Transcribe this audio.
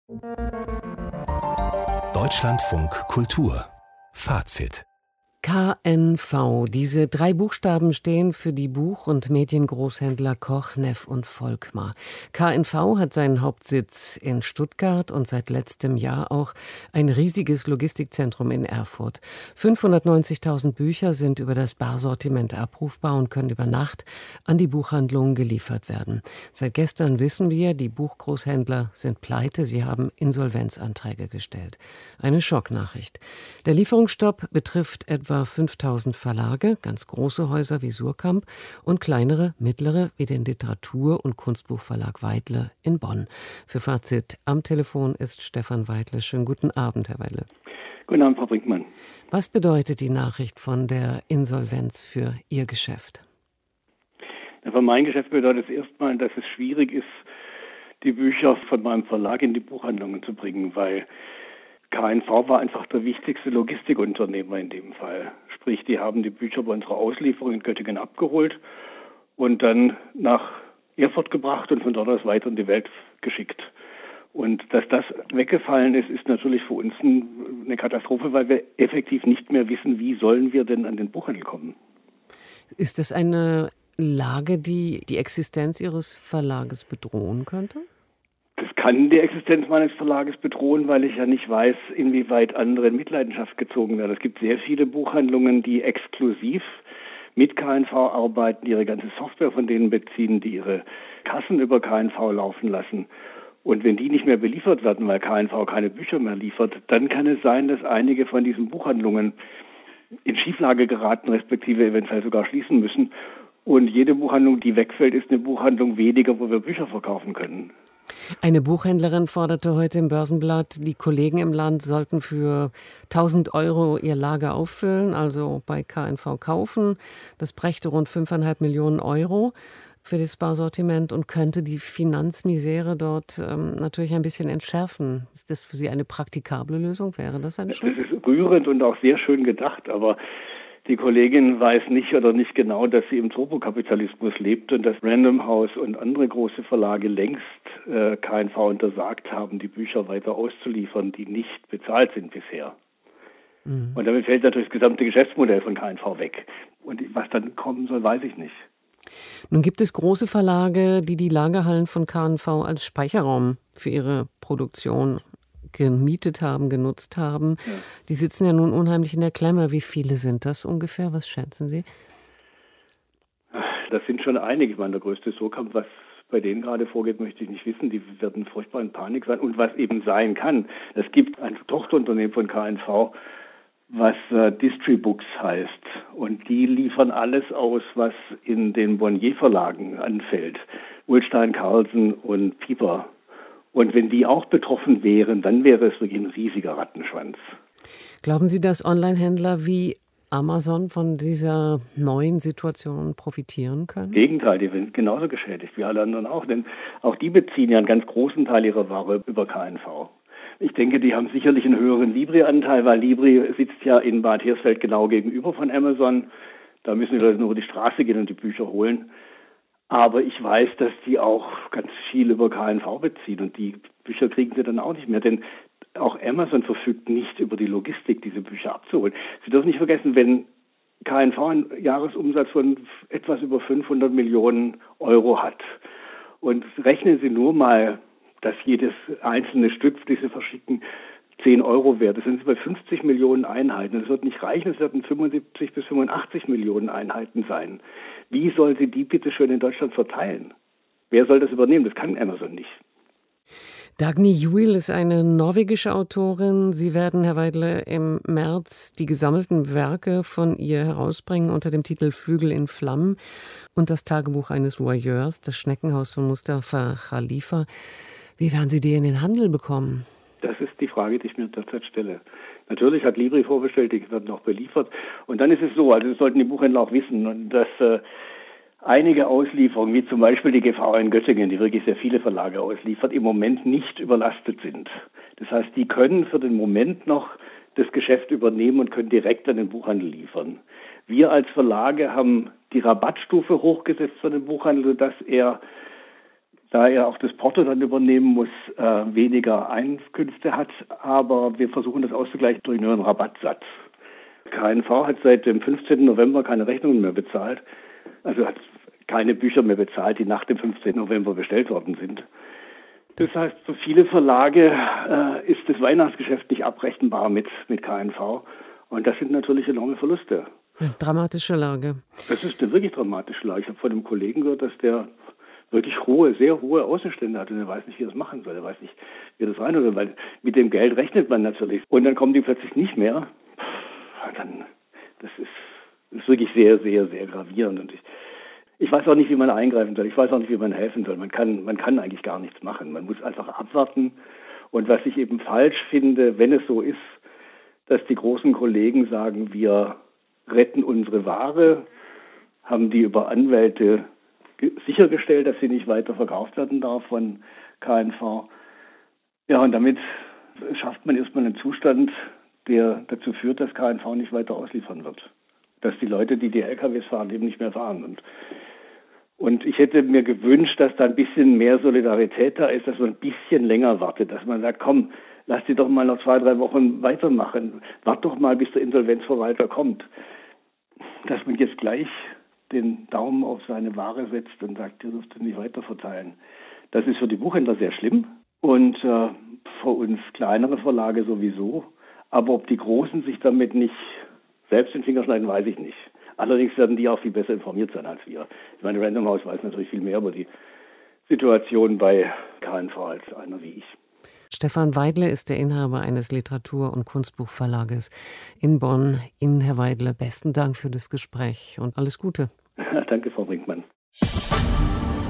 Deutschlandfunk Kultur Fazit. KNV. Diese 3 Buchstaben stehen für die Buch- und Mediengroßhändler Koch, Neff und Volkmar. KNV hat seinen Hauptsitz in Stuttgart und seit letztem Jahr auch ein riesiges Logistikzentrum in Erfurt. 590.000 Bücher sind über das Barsortiment abrufbar und können über Nacht an die Buchhandlungen geliefert werden. Seit gestern wissen wir, die Buchgroßhändler sind pleite. Sie haben Insolvenzanträge gestellt. Eine Schocknachricht. Der Lieferungsstopp betrifft etwa 5.000 Verlage, ganz große Häuser wie Suhrkamp und kleinere, mittlere wie den Literatur- und Kunstbuchverlag Weidle in Bonn. Für Fazit am Telefon ist Stefan Weidle. Schönen guten Abend, Herr Weidle. Guten Abend, Frau Brinkmann. Was bedeutet die Nachricht von der Insolvenz für Ihr Geschäft? Für mein Geschäft bedeutet es erstmal, dass es schwierig ist, die Bücher von meinem Verlag in die Buchhandlungen zu bringen, weil KNV war einfach der wichtigste Logistikunternehmer in dem Fall. Sprich, die haben die Bücher bei unserer Auslieferung in Göttingen abgeholt und dann nach Erfurt gebracht und von dort aus weiter in die Welt geschickt. Und dass das weggefallen ist, ist natürlich für uns eine Katastrophe, weil wir effektiv nicht mehr wissen, wie sollen wir denn an den Buchhandel kommen. Ist das eine Lage, die die Existenz Ihres Verlages bedrohen könnte? Das kann die Existenz meines Verlages bedrohen, weil ich ja nicht weiß, inwieweit andere in Mitleidenschaft gezogen werden. Es gibt sehr viele Buchhandlungen, die exklusiv mit KNV arbeiten, die ihre ganze Software von denen beziehen, die ihre Kassen über KNV laufen lassen. Und wenn die nicht mehr beliefert werden, weil KNV keine Bücher mehr liefert, dann kann es sein, dass einige von diesen Buchhandlungen in Schieflage geraten, respektive eventuell sogar schließen müssen. Und jede Buchhandlung, die wegfällt, ist eine Buchhandlung weniger, wo wir Bücher verkaufen können. Eine Buchhändlerin forderte heute im Börsenblatt, die Kollegen im Land sollten für 1.000 € ihr Lager auffüllen, also bei KNV kaufen. Das brächte rund 5,5 Millionen € für das Barsortiment und könnte die Finanzmisere dort natürlich ein bisschen entschärfen. Ist das für Sie eine praktikable Lösung? Wäre das ein Schritt? Das ist rührend und auch sehr schön gedacht, aber die Kollegin weiß nicht genau, dass sie im Turbokapitalismus lebt und dass Random House und andere große Verlage längst KNV untersagt haben, die Bücher weiter auszuliefern, die nicht bezahlt sind bisher. Mhm. Und damit fällt natürlich das gesamte Geschäftsmodell von KNV weg. Und was dann kommen soll, weiß ich nicht. Nun gibt es große Verlage, die die Lagerhallen von KNV als Speicherraum für ihre Produktion gemietet haben, genutzt haben. Ja. Die sitzen ja nun unheimlich in der Klemme. Wie viele sind das ungefähr? Was schätzen Sie? Das sind schon einige. Ich meine, der größte Suhrkamp, was bei denen gerade vorgeht, möchte ich nicht wissen. Die werden furchtbar in Panik sein. Und was eben sein kann, es gibt ein Tochterunternehmen von KNV, was Distribooks heißt. Und die liefern alles aus, was in den Bonnier-Verlagen anfällt. Ullstein, Carlsen und Pieper. Und wenn die auch betroffen wären, dann wäre es wirklich ein riesiger Rattenschwanz. Glauben Sie, dass Onlinehändler wie Amazon von dieser neuen Situation profitieren können? Im Gegenteil, die sind genauso geschädigt wie alle anderen auch. Denn auch die beziehen ja einen ganz großen Teil ihrer Ware über KNV. Ich denke, die haben sicherlich einen höheren Libri-Anteil, weil Libri sitzt ja in Bad Hersfeld genau gegenüber von Amazon. Da müssen die Leute nur über die Straße gehen und die Bücher holen. Aber ich weiß, dass die auch ganz viel über KNV beziehen und die Bücher kriegen sie dann auch nicht mehr, denn auch Amazon verfügt nicht über die Logistik, diese Bücher abzuholen. Sie dürfen nicht vergessen, wenn KNV einen Jahresumsatz von etwas über 500 Millionen € hat und rechnen Sie nur mal, dass jedes einzelne Stück, das Sie verschicken, 10 € wert. Das sind Sie bei 50 Millionen Einheiten. Das wird nicht reichen, es werden 75 bis 85 Millionen Einheiten sein. Wie soll sie die bitte schön in Deutschland verteilen? Wer soll das übernehmen? Das kann Amazon nicht. Dagny Juil ist eine norwegische Autorin. Sie werden, Herr Weidle, im März die gesammelten Werke von ihr herausbringen unter dem Titel Flügel in Flammen und das Tagebuch eines Voyeurs, das Schneckenhaus von Mustafa Khalifa. Wie werden Sie die in den Handel bekommen? Das ist die Frage, die ich mir derzeit stelle. Natürlich hat Libri vorbestellt, die werden auch beliefert. Und dann ist es so, also das sollten die Buchhändler auch wissen, dass einige Auslieferungen, wie zum Beispiel die GVA in Göttingen, die wirklich sehr viele Verlage ausliefert, im Moment nicht überlastet sind. Das heißt, die können für den Moment noch das Geschäft übernehmen und können direkt an den Buchhandel liefern. Wir als Verlage haben die Rabattstufe hochgesetzt für den Buchhandel, sodass er da er auch das Porto dann übernehmen muss, weniger Einkünfte hat. Aber wir versuchen das auszugleichen durch einen Rabattsatz. KNV hat seit dem 15. November keine Rechnungen mehr bezahlt. Also hat keine Bücher mehr bezahlt, die nach dem 15. November bestellt worden sind. Das heißt, für viele Verlage ist das Weihnachtsgeschäft nicht abrechenbar mit KNV. Und das sind natürlich enorme Verluste. Ja, dramatische Lage. Das ist eine wirklich dramatische Lage. Ich habe von einem Kollegen gehört, dass der wirklich sehr hohe Außenstände hat und er weiß nicht, wie er das machen soll. Er weiß nicht, wie er das rein soll, weil mit dem Geld rechnet man natürlich. Und dann kommen die plötzlich nicht mehr. Das ist wirklich sehr, sehr, sehr gravierend. Und ich weiß auch nicht, wie man eingreifen soll. Ich weiß auch nicht, wie man helfen soll. Man kann eigentlich gar nichts machen. Man muss einfach abwarten. Und was ich eben falsch finde, wenn es so ist, dass die großen Kollegen sagen, wir retten unsere Ware, haben die über Anwälte sichergestellt, dass sie nicht weiter verkauft werden darf von KNV. Ja, und damit schafft man erstmal einen Zustand, der dazu führt, dass KNV nicht weiter ausliefern wird. Dass die Leute, die LKWs fahren, eben nicht mehr fahren. Und ich hätte mir gewünscht, dass da ein bisschen mehr Solidarität da ist, dass man ein bisschen länger wartet, dass man sagt, komm, lass die doch mal noch 2-3 Wochen weitermachen. Wart doch mal, bis der Insolvenzverwalter kommt. Dass man jetzt gleich den Daumen auf seine Ware setzt und sagt, ihr dürft nicht weiter verteilen. Das ist für die Buchhändler sehr schlimm und für uns kleinere Verlage sowieso. Aber ob die Großen sich damit nicht selbst den Finger schneiden, weiß ich nicht. Allerdings werden die auch viel besser informiert sein als wir. Ich meine, Random House weiß natürlich viel mehr über die Situation bei KNV als einer wie ich. Stefan Weidle ist der Inhaber eines Literatur- und Kunstbuchverlages in Bonn. Ihnen, Herr Weidle, besten Dank für das Gespräch und alles Gute. Danke, Frau Brinkmann.